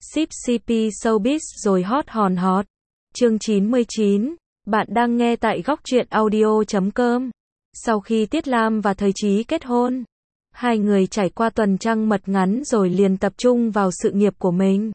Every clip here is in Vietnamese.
Ship CP Showbiz rồi hot hòn hot. Chương 99, bạn đang nghe tại góc truyện audio.com. Sau khi Tiết Lam và Thời Chí kết hôn, hai người trải qua tuần trăng mật ngắn rồi liền tập trung vào sự nghiệp của mình.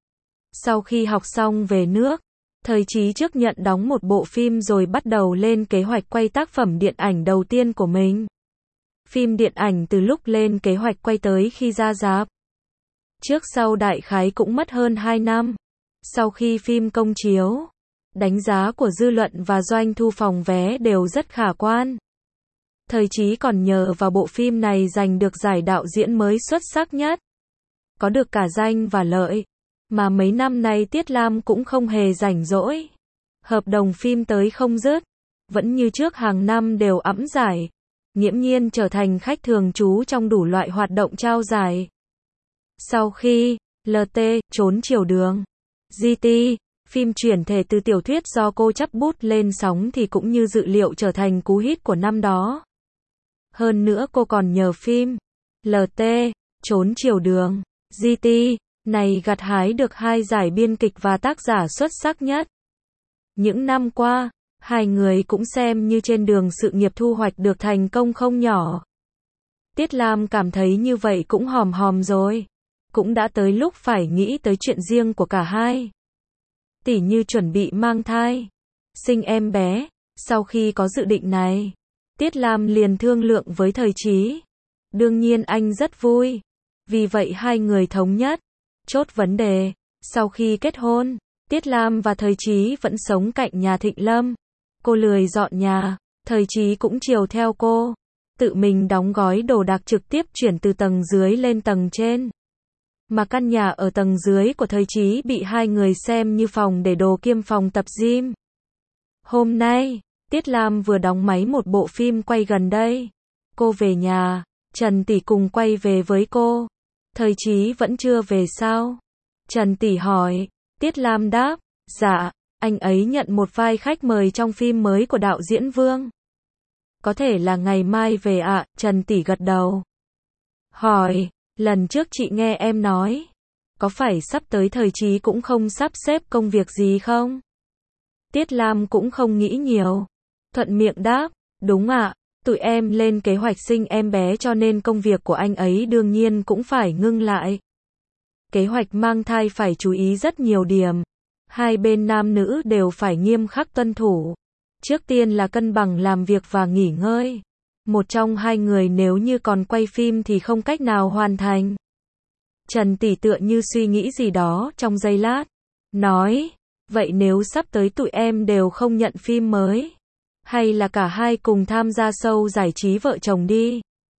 Sau khi học xong về nước, Thời Chí trước nhận đóng một bộ phim rồi bắt đầu lên kế hoạch quay tác phẩm điện ảnh đầu tiên của mình. Phim điện ảnh từ lúc lên kế hoạch quay tới khi ra rạp, trước sau đại khái cũng mất hơn 2 năm. Sau khi phim công chiếu, đánh giá của dư luận và doanh thu phòng vé đều rất khả quan. Thời Chí còn nhờ vào bộ phim này giành được giải đạo diễn mới xuất sắc nhất. Có được cả danh và lợi, mà mấy năm nay Tiết Lam cũng không hề rảnh rỗi. Hợp đồng phim tới không dứt, vẫn như trước hàng năm đều ẵm giải, nghiễm nhiên trở thành khách thường trú trong đủ loại hoạt động trao giải. Sau khi LT, Trốn chiều đường, GT, phim chuyển thể từ tiểu thuyết do cô chắp bút lên sóng thì cũng như dự liệu trở thành cú hit của năm đó. Hơn nữa cô còn nhờ phim LT, Trốn chiều đường, GT này gặt hái được 2 giải biên kịch và tác giả xuất sắc nhất. Những năm qua, hai người cũng xem như trên đường sự nghiệp thu hoạch được thành công không nhỏ. Tiết Lam cảm thấy như vậy cũng hòm hòm rồi. Cũng đã tới lúc phải nghĩ tới chuyện riêng của cả hai. Tỉ như chuẩn bị mang thai, sinh em bé. Sau khi có dự định này, Tiết Lam liền thương lượng với Thời Chí. Đương nhiên anh rất vui. Vì vậy hai người thống nhất, chốt vấn đề. Sau khi kết hôn, Tiết Lam và Thời Chí vẫn sống cạnh nhà Thịnh Lâm. Cô lười dọn nhà, Thời Chí cũng chiều theo cô. Tự mình đóng gói đồ đạc trực tiếp chuyển từ tầng dưới lên tầng trên. Mà căn nhà ở tầng dưới của Thời Chí bị hai người xem như phòng để đồ kiêm phòng tập gym. Hôm nay, Tiết Lam vừa đóng máy một bộ phim quay gần đây. Cô về nhà, Trần tỷ cùng quay về với cô. Thời Chí vẫn chưa về sao? Trần tỷ hỏi. Tiết Lam đáp, dạ, anh ấy nhận một vai khách mời trong phim mới của đạo diễn Vương. Có thể là ngày mai về ạ. Trần tỷ gật đầu. Hỏi, lần trước chị nghe em nói, có phải sắp tới Thời Chí cũng không sắp xếp công việc gì không? Tiết Lam cũng không nghĩ nhiều, thuận miệng đáp, đúng ạ, tụi em lên kế hoạch sinh em bé cho nên công việc của anh ấy đương nhiên cũng phải ngưng lại. Kế hoạch mang thai phải chú ý rất nhiều điểm, hai bên nam nữ đều phải nghiêm khắc tuân thủ. Trước tiên là cân bằng làm việc và nghỉ ngơi. Một trong hai người nếu như còn quay phim thì không cách nào hoàn thành. Trần tỷ tựa như suy nghĩ gì đó trong giây lát, nói, vậy nếu sắp tới tụi em đều không nhận phim mới, hay là cả hai cùng tham gia show giải trí vợ chồng đi.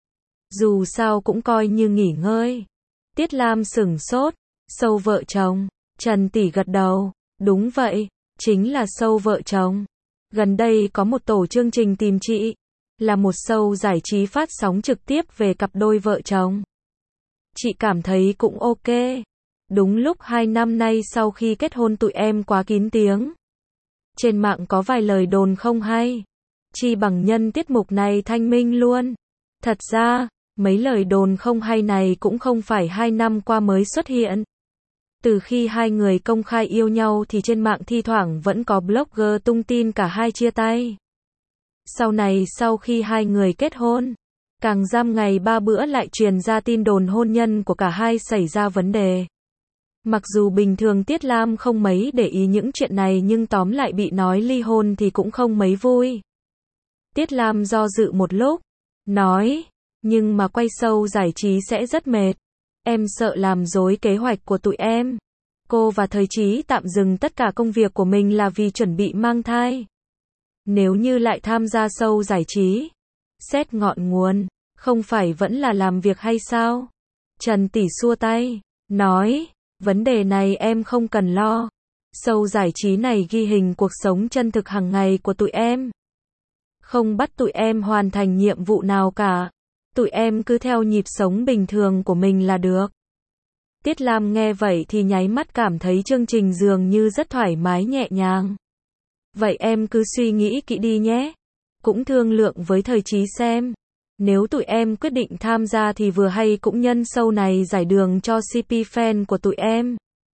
Dù sao cũng coi như nghỉ ngơi. Tiết Lam sửng sốt, show vợ chồng, Trần tỷ gật đầu, đúng vậy, chính là show vợ chồng. Gần đây có một tổ chương trình tìm chị, là một show giải trí phát sóng trực tiếp về cặp đôi vợ chồng. Chị cảm thấy cũng ok. Đúng lúc 2 năm nay sau khi kết hôn tụi em quá kín tiếng. Trên mạng có vài lời đồn không hay. Chi bằng nhân tiết mục này thanh minh luôn. Thật ra, mấy lời đồn không hay này cũng không phải 2 năm qua mới xuất hiện. Từ khi hai người công khai yêu nhau thì trên mạng thi thoảng vẫn có blogger tung tin cả hai chia tay. Sau này sau khi hai người kết hôn, càng giam ngày 3 bữa lại truyền ra tin đồn hôn nhân của cả hai xảy ra vấn đề. Mặc dù bình thường Tiết Lam không mấy để ý những chuyện này nhưng tóm lại bị nói ly hôn thì cũng không mấy vui. Tiết Lam do dự một lúc, nói, nhưng mà quay show giải trí sẽ rất mệt. Em sợ làm rối kế hoạch của tụi em. Cô và Thời Chí tạm dừng tất cả công việc của mình là vì chuẩn bị mang thai. Nếu như lại tham gia show giải trí, xét ngọn nguồn, không phải vẫn là làm việc hay sao? Trần tỷ xua tay, nói, vấn đề này em không cần lo. Show giải trí này ghi hình cuộc sống chân thực hàng ngày của tụi em. Không bắt tụi em hoàn thành nhiệm vụ nào cả. Tụi em cứ theo nhịp sống bình thường của mình là được. Tiết Lam nghe vậy thì nháy mắt cảm thấy chương trình dường như rất thoải mái nhẹ nhàng. Vậy em cứ suy nghĩ kỹ đi nhé. Cũng thương lượng với Thời Chí xem. Nếu tụi em quyết định tham gia thì vừa hay cũng nhân show này giải đường cho CP fan của tụi em.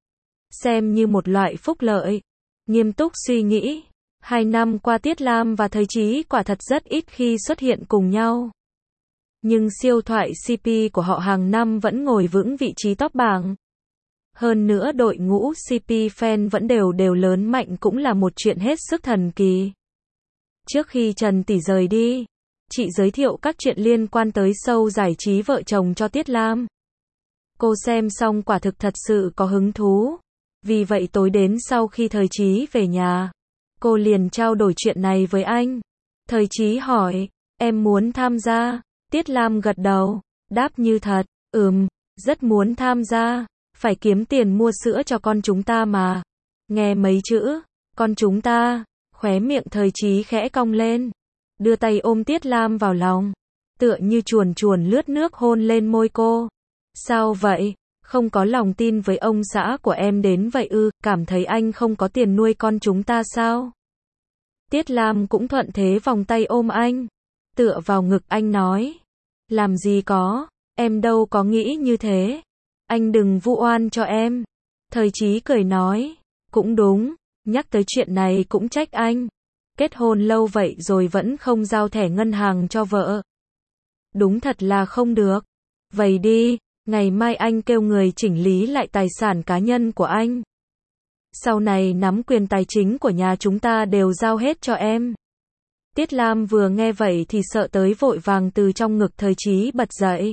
xem như một loại phúc lợi. Nghiêm túc suy nghĩ, 2 năm qua Tiết Lam và thầy Chí quả thật rất ít khi xuất hiện cùng nhau. Nhưng siêu thoại CP của họ hàng năm vẫn ngồi vững vị trí top bảng. Hơn nữa đội ngũ CP fan vẫn đều lớn mạnh cũng là một chuyện hết sức thần kỳ. Trước khi Trần Tỷ rời đi, chị giới thiệu các chuyện liên quan tới show giải trí vợ chồng cho Tiết Lam. Cô xem xong quả thực thật sự có hứng thú. Vì vậy tối đến sau khi Thời Chí về nhà, cô liền trao đổi chuyện này với anh. Thời Chí hỏi, em muốn tham gia? Tiết Lam gật đầu, đáp như thật, rất muốn tham gia, phải kiếm tiền mua sữa cho con chúng ta mà. Nghe mấy chữ, con chúng ta, khóe miệng Thời Chí khẽ cong lên, đưa tay ôm Tiết Lam vào lòng, tựa như chuồn chuồn lướt nước hôn lên môi cô. Sao vậy? Không có lòng tin với ông xã của em đến vậy ư, cảm thấy anh không có tiền nuôi con chúng ta sao? Tiết Lam cũng thuận thế vòng tay ôm anh, tựa vào ngực anh nói, làm gì có, em đâu có nghĩ như thế, anh đừng vu oan cho em. Thời Chí cười nói, cũng đúng, nhắc tới chuyện này cũng trách anh, kết hôn lâu vậy rồi vẫn không giao thẻ ngân hàng cho vợ. Đúng thật là không được. Vậy đi, ngày mai anh kêu người chỉnh lý lại tài sản cá nhân của anh. Sau này nắm quyền tài chính của nhà chúng ta đều giao hết cho em. Tiết Lam vừa nghe vậy thì sợ tới vội vàng từ trong ngực Thời Chí bật dậy.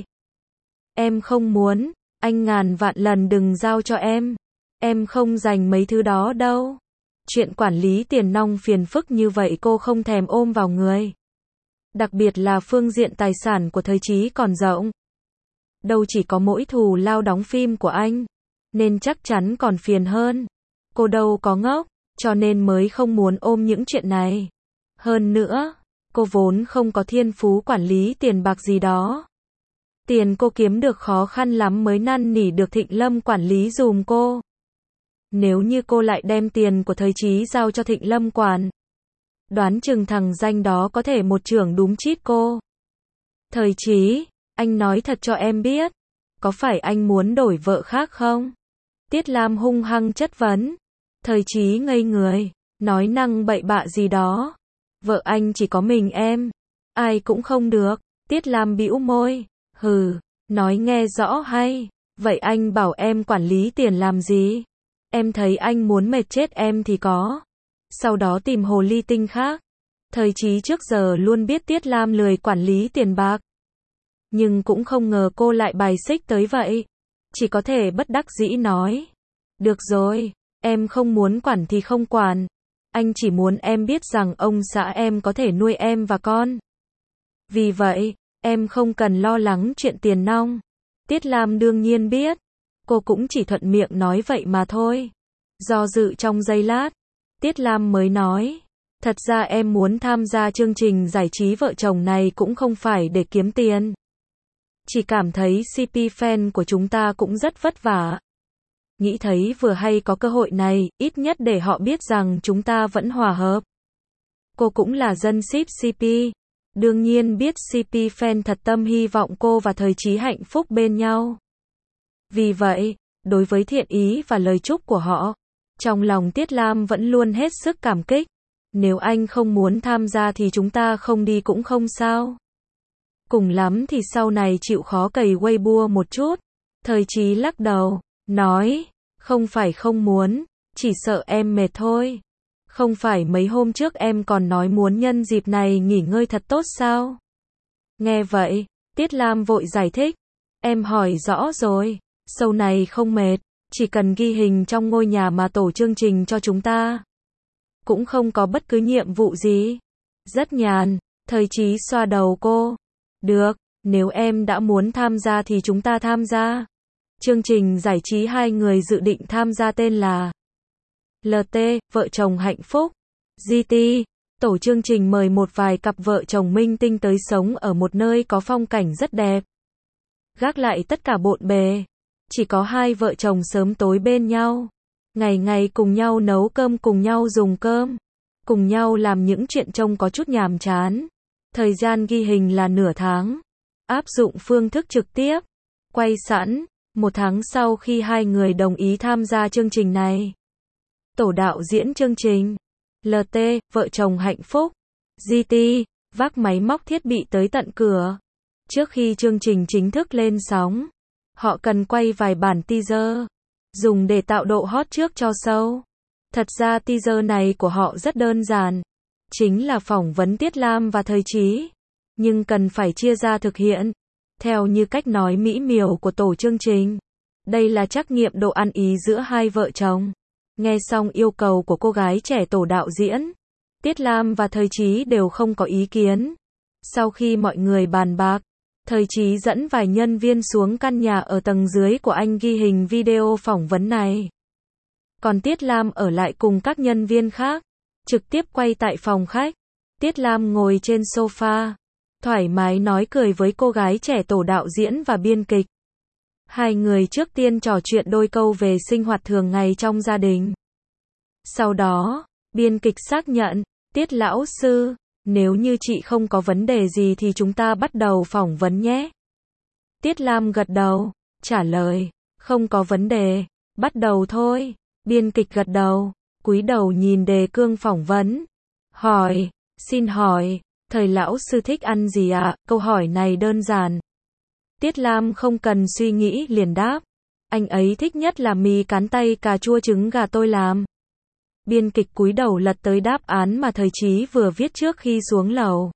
Em không muốn, anh ngàn vạn lần đừng giao cho em. Em không dành mấy thứ đó đâu. Chuyện quản lý tiền nong phiền phức như vậy cô không thèm ôm vào người. Đặc biệt là phương diện tài sản của Thời Chí còn rộng. Đâu chỉ có mỗi thù lao đóng phim của anh, nên chắc chắn còn phiền hơn. Cô đâu có ngốc, cho nên mới không muốn ôm những chuyện này. Hơn nữa, cô vốn không có thiên phú quản lý tiền bạc gì đó. Tiền cô kiếm được khó khăn lắm mới năn nỉ được Thịnh Lâm quản lý dùm cô. Nếu như cô lại đem tiền của Thời Chí giao cho Thịnh Lâm quản, đoán chừng thằng danh đó có thể một chưởng đúm chít cô. Thời Chí, anh nói thật cho em biết, có phải anh muốn đổi vợ khác không? Tiết Lam hung hăng chất vấn. Thời Chí ngây người, nói năng bậy bạ gì đó. Vợ anh chỉ có mình em, ai cũng không được. Tiết Lam bĩu môi, nói nghe rõ hay. Vậy anh bảo em quản lý tiền làm gì? Em thấy anh muốn mệt chết em thì có. Sau đó tìm hồ ly tinh khác. Thời Chí trước giờ luôn biết Tiết Lam lười quản lý tiền bạc. Nhưng cũng không ngờ cô lại bài xích tới vậy. Chỉ có thể bất đắc dĩ nói. Được rồi, em không muốn quản thì không quản. Anh chỉ muốn em biết rằng ông xã em có thể nuôi em và con. Vì vậy, em không cần lo lắng chuyện tiền nong. Tiết Lam đương nhiên biết. Cô cũng chỉ thuận miệng nói vậy mà thôi. Do dự trong giây lát, Tiết Lam mới nói. Thật ra em muốn tham gia chương trình giải trí vợ chồng này cũng không phải để kiếm tiền. Chỉ cảm thấy CP fan của chúng ta cũng rất vất vả. Nghĩ thấy vừa hay có cơ hội này, ít nhất để họ biết rằng chúng ta vẫn hòa hợp. Cô cũng là dân ship CP. Đương nhiên biết CP fan thật tâm hy vọng cô và Thời Chí hạnh phúc bên nhau. Vì vậy, đối với thiện ý và lời chúc của họ, trong lòng Tiết Lam vẫn luôn hết sức cảm kích. Nếu anh không muốn tham gia thì chúng ta không đi cũng không sao. Cùng lắm thì sau này chịu khó cày Weibo một chút. Thời Chí lắc đầu, nói, không phải không muốn, chỉ sợ em mệt thôi. Không phải mấy hôm trước em còn nói muốn nhân dịp này nghỉ ngơi thật tốt sao? Nghe vậy, Tiết Lam vội giải thích. Em hỏi rõ rồi, show này không mệt, chỉ cần ghi hình trong ngôi nhà mà tổ chương trình cho chúng ta. Cũng không có bất cứ nhiệm vụ gì. Rất nhàn. Thời Chí xoa đầu cô. Được, nếu em đã muốn tham gia thì chúng ta tham gia. Chương trình giải trí hai người dự định tham gia tên là LT, Vợ chồng hạnh phúc. GT, tổ chương trình mời một vài cặp vợ chồng minh tinh tới sống ở một nơi có phong cảnh rất đẹp. Gác lại tất cả bộn bề. Chỉ có hai vợ chồng sớm tối bên nhau. Ngày ngày cùng nhau nấu cơm, cùng nhau dùng cơm. Cùng nhau làm những chuyện trông có chút nhàm chán. Thời gian ghi hình là nửa tháng. Áp dụng phương thức trực tiếp. Quay sẵn. Một tháng sau khi hai người đồng ý tham gia chương trình này, tổ đạo diễn chương trình, LT, vợ chồng hạnh phúc, GT, vác máy móc thiết bị tới tận cửa. Trước khi chương trình chính thức lên sóng, họ cần quay vài bản teaser, dùng để tạo độ hot trước cho show. Thật ra teaser này của họ rất đơn giản, chính là phỏng vấn Tiết Lam và Thời Chí, nhưng cần phải chia ra thực hiện, theo như cách nói mỹ miều của tổ chương trình. Đây là trắc nghiệm độ ăn ý giữa hai vợ chồng. Nghe xong yêu cầu của cô gái trẻ tổ đạo diễn, Tiết Lam và Thời Chí đều không có ý kiến. Sau khi mọi người bàn bạc, Thời Chí dẫn vài nhân viên xuống căn nhà ở tầng dưới của anh ghi hình video phỏng vấn này. Còn Tiết Lam ở lại cùng các nhân viên khác, trực tiếp quay tại phòng khách. Tiết Lam ngồi trên sofa, thoải mái nói cười với cô gái trẻ tổ đạo diễn và biên kịch. Hai người trước tiên trò chuyện đôi câu về sinh hoạt thường ngày trong gia đình. Sau đó, biên kịch xác nhận, Tiết lão sư, nếu như chị không có vấn đề gì thì chúng ta bắt đầu phỏng vấn nhé. Tiết Lam gật đầu, trả lời, không có vấn đề, bắt đầu thôi. Biên kịch gật đầu, cúi đầu nhìn đề cương phỏng vấn. Hỏi, xin hỏi, Thời lão sư thích ăn gì ạ? Câu hỏi này đơn giản. Tiết Lam không cần suy nghĩ liền đáp. Anh ấy thích nhất là mì cán tay cà chua trứng gà tôi làm. Biên kịch cúi đầu lật tới đáp án mà Thời Chí vừa viết trước khi xuống lầu.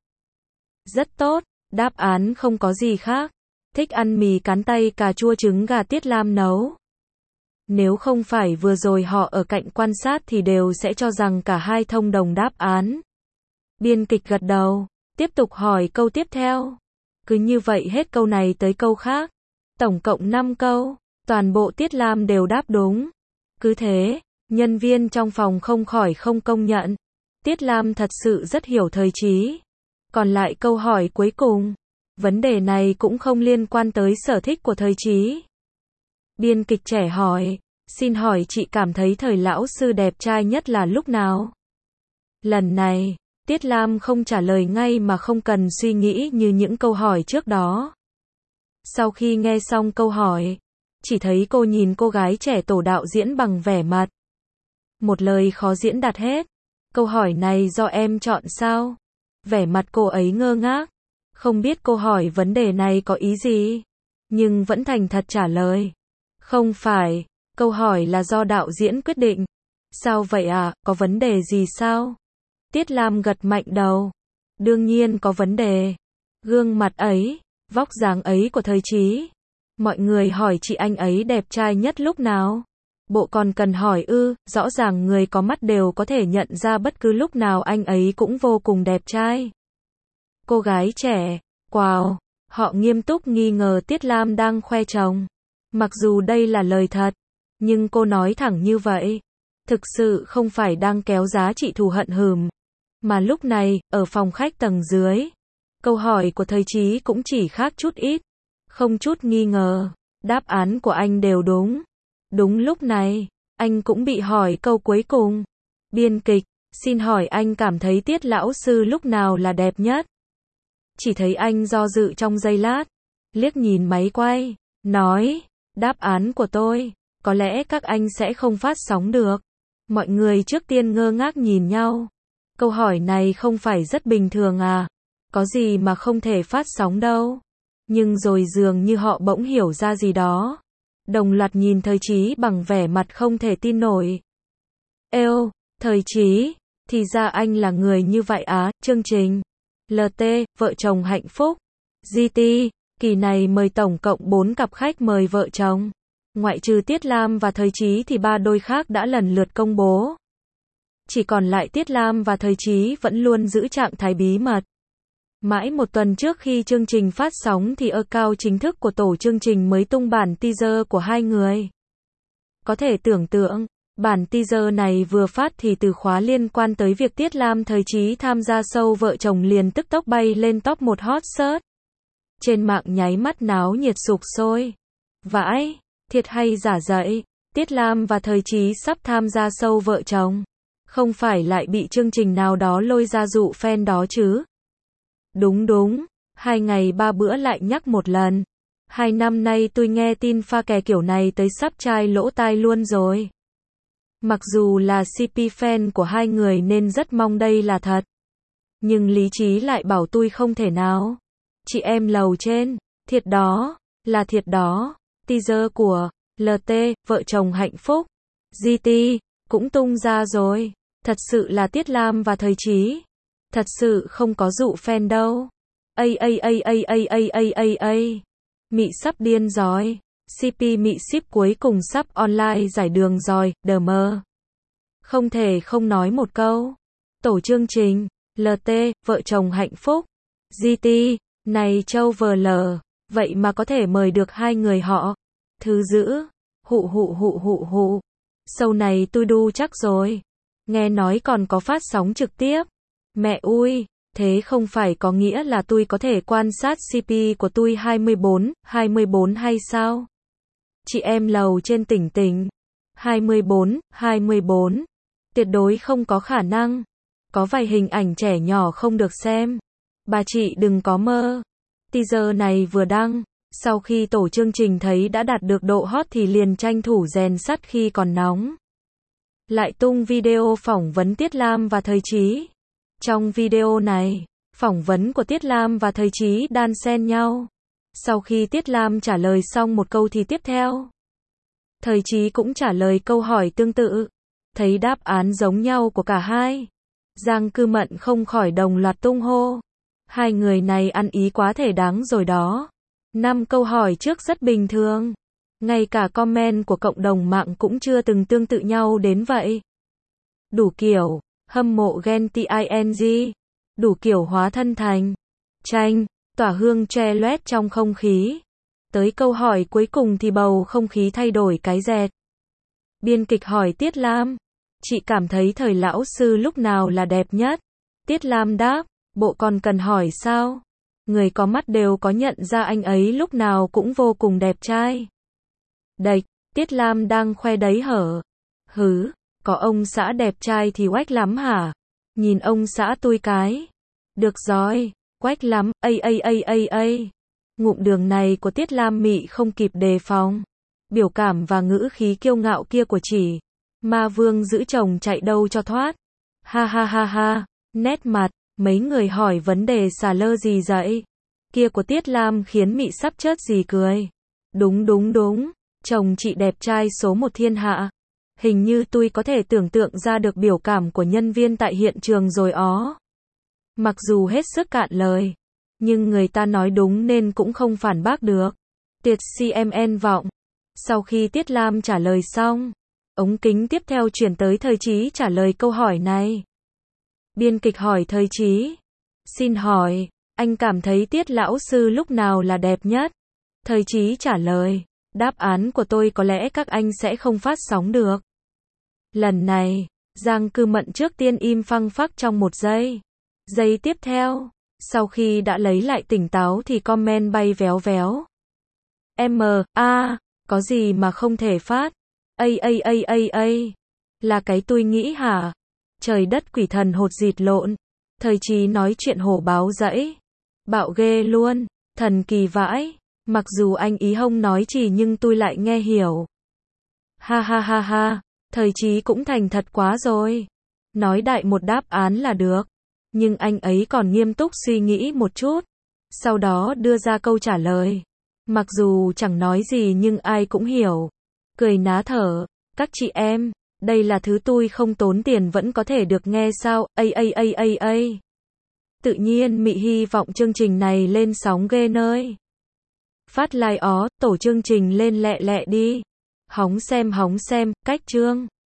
Rất tốt, đáp án không có gì khác. Thích ăn mì cán tay cà chua trứng gà Tiết Lam nấu. Nếu không phải vừa rồi họ ở cạnh quan sát thì đều sẽ cho rằng cả hai thông đồng đáp án. Biên kịch gật đầu, tiếp tục hỏi câu tiếp theo. Cứ như vậy hết câu này tới câu khác. Tổng cộng 5 câu, toàn bộ Tiết Lam đều đáp đúng. Cứ thế, nhân viên trong phòng không khỏi không công nhận. Tiết Lam thật sự rất hiểu Thời Chí. Còn lại câu hỏi cuối cùng, vấn đề này cũng không liên quan tới sở thích của Thời Chí. Biên kịch trẻ hỏi, xin hỏi chị cảm thấy Thời lão sư đẹp trai nhất là lúc nào? Lần này, Tiết Lam không trả lời ngay mà không cần suy nghĩ như những câu hỏi trước đó. Sau khi nghe xong câu hỏi, chỉ thấy cô nhìn cô gái trẻ tổ đạo diễn bằng vẻ mặt. Một lời khó diễn đạt hết. Câu hỏi này do em chọn sao? Vẻ mặt cô ấy ngơ ngác. Không biết cô hỏi vấn đề này có ý gì, nhưng vẫn thành thật trả lời. Không phải, câu hỏi là do đạo diễn quyết định. Sao vậy ạ, có vấn đề gì sao? Tiết Lam gật mạnh đầu. Đương nhiên có vấn đề. Gương mặt ấy, vóc dáng ấy của Thời Chí. Mọi người hỏi chị anh ấy đẹp trai nhất lúc nào? Bộ còn cần hỏi ư? Rõ ràng người có mắt đều có thể nhận ra bất cứ lúc nào anh ấy cũng vô cùng đẹp trai. Cô gái trẻ, wow, họ nghiêm túc nghi ngờ Tiết Lam đang khoe chồng. Mặc dù đây là lời thật, nhưng cô nói thẳng như vậy, thực sự không phải đang kéo giá trị thù hận hừm. Mà lúc này, ở phòng khách tầng dưới, câu hỏi của Thời Chí cũng chỉ khác chút ít, không chút nghi ngờ, đáp án của anh đều đúng. Đúng lúc này, anh cũng bị hỏi câu cuối cùng. Biên kịch, xin hỏi anh cảm thấy Tiết lão sư lúc nào là đẹp nhất? Chỉ thấy anh do dự trong giây lát, liếc nhìn máy quay, nói, đáp án của tôi, có lẽ các anh sẽ không phát sóng được. Mọi người trước tiên ngơ ngác nhìn nhau. Câu hỏi này không phải rất bình thường à? Có gì mà không thể phát sóng đâu. Nhưng rồi dường như họ bỗng hiểu ra gì đó. Đồng loạt nhìn Thời Chí bằng vẻ mặt không thể tin nổi. Êu, Thời Chí, thì ra anh là người như vậy á. Chương trình LT, vợ chồng hạnh phúc, GT, kỳ này mời tổng cộng 4 cặp khách mời vợ chồng. Ngoại trừ Tiết Lam và Thời Chí thì 3 đôi khác đã lần lượt công bố. Chỉ còn lại Tiết Lam và Thời Chí vẫn luôn giữ trạng thái bí mật. Mãi một tuần trước khi chương trình phát sóng thì account chính thức của tổ chương trình mới tung bản teaser của hai người. Có thể tưởng tượng, bản teaser này vừa phát thì từ khóa liên quan tới việc Tiết Lam Thời Chí tham gia show vợ chồng liền tức tốc bay lên top 1 hot search. Trên mạng nháy mắt náo nhiệt sục sôi. Vãi, thiệt hay giả dậy, Tiết Lam và Thời Chí sắp tham gia show vợ chồng. Không phải lại bị chương trình nào đó lôi ra dụ fan đó chứ? Đúng, 2 ngày 3 bữa lại nhắc một lần. 2 năm nay tôi nghe tin pha kè kiểu này tới sắp chai lỗ tai luôn rồi. Mặc dù là CP fan của hai người nên rất mong đây là thật. Nhưng lý trí lại bảo tôi không thể nào. Chị em lầu trên, thiệt đó, là thiệt đó. Teaser của LT, vợ chồng hạnh phúc, GT, cũng tung ra rồi. Thật sự là Tiết Lam và Thời Chí. Thật sự không có dụ fan đâu. Mị sắp điên rồi. CP mị ship cuối cùng sắp online giải đường rồi, đờ mơ. Không thể không nói một câu. Tổ chương trình, LT, vợ chồng hạnh phúc, GT, này châu VL, vậy mà có thể mời được hai người họ. Thứ giữ, hụ. Show này tôi đu chắc rồi. Nghe nói còn có phát sóng trực tiếp. Mẹ ui, thế không phải có nghĩa là tôi có thể quan sát CP của tôi 24 hay sao? Chị em lầu trên tỉnh 24. Tuyệt đối không có khả năng. Có vài hình ảnh trẻ nhỏ không được xem. Bà chị đừng có mơ. Teaser này vừa đăng, sau khi tổ chương trình thấy đã đạt được độ hot thì liền tranh thủ rèn sắt khi còn nóng. Lại tung video phỏng vấn Tiết Lam và Thời Chí. Trong video này, phỏng vấn của Tiết Lam và Thời Chí đan xen nhau. Sau khi Tiết Lam trả lời xong một câu thì tiếp theo, Thời Chí cũng trả lời câu hỏi tương tự. Thấy đáp án giống nhau của cả hai, Giang Cư Mận không khỏi đồng loạt tung hô. Hai người này ăn ý quá thể đáng rồi đó. 5 câu hỏi trước rất bình thường. Ngay cả comment của cộng đồng mạng cũng chưa từng tương tự nhau đến vậy. Đủ kiểu, hâm mộ ghen ting, đủ kiểu hóa thân thành tranh, tỏa hương tre loét trong không khí. Tới câu hỏi cuối cùng thì bầu không khí thay đổi cái rẹt. Biên kịch hỏi Tiết Lam, chị cảm thấy thời lão sư lúc nào là đẹp nhất? Tiết Lam đáp, bộ còn cần hỏi sao? Người có mắt đều có nhận ra anh ấy lúc nào cũng vô cùng đẹp trai. Đệch, Tiết Lam đang khoe đấy hở? Hứ, có ông xã đẹp trai thì oách lắm hả? Nhìn ông xã tôi cái. Được rồi, quách lắm, Ngụm đường này của Tiết Lam mị không kịp đề phòng. Biểu cảm và ngữ khí kiêu ngạo kia của chỉ ma vương giữ chồng chạy đâu cho thoát. Ha, nét mặt, mấy người hỏi vấn đề xà lơ gì vậy? Kia của Tiết Lam khiến mị sắp chết gì cười. Đúng, chồng chị đẹp trai số 1 thiên hạ. Hình như tôi có thể tưởng tượng ra được biểu cảm của nhân viên tại hiện trường rồi ó. Mặc dù hết sức cạn lời, nhưng người ta nói đúng nên cũng không phản bác được. Tuyệt CMN vọng. Sau khi Tiết Lam trả lời xong, ống kính tiếp theo chuyển tới Thời Chí trả lời câu hỏi này. Biên kịch hỏi Thời Chí, xin hỏi, anh cảm thấy Tiết lão sư lúc nào là đẹp nhất? Thời Chí trả lời, đáp án của tôi có lẽ các anh sẽ không phát sóng được. Lần này, Giang Cư Mận trước tiên im phăng phắc trong 1 giây. Giây tiếp theo, sau khi đã lấy lại tỉnh táo thì comment bay véo véo. Có gì mà không thể phát? Là cái tôi nghĩ hả? Trời đất quỷ thần hột dịt lộn. Thời Chí nói chuyện hổ báo dẫy. Bạo ghê luôn, thần kỳ vãi. Mặc dù anh ý hông nói chỉ nhưng tôi lại nghe hiểu. Ha, Thời Chí cũng thành thật quá rồi. Nói đại một đáp án là được. Nhưng anh ấy còn nghiêm túc suy nghĩ một chút. Sau đó đưa ra câu trả lời. Mặc dù chẳng nói gì nhưng ai cũng hiểu. Cười ná thở. Các chị em, đây là thứ tôi không tốn tiền vẫn có thể được nghe sao? Tự nhiên mị hy vọng chương trình này lên sóng ghê nơi. Phát like ó, tổ chương trình lên lẹ lẹ đi. Hóng xem, cách chương.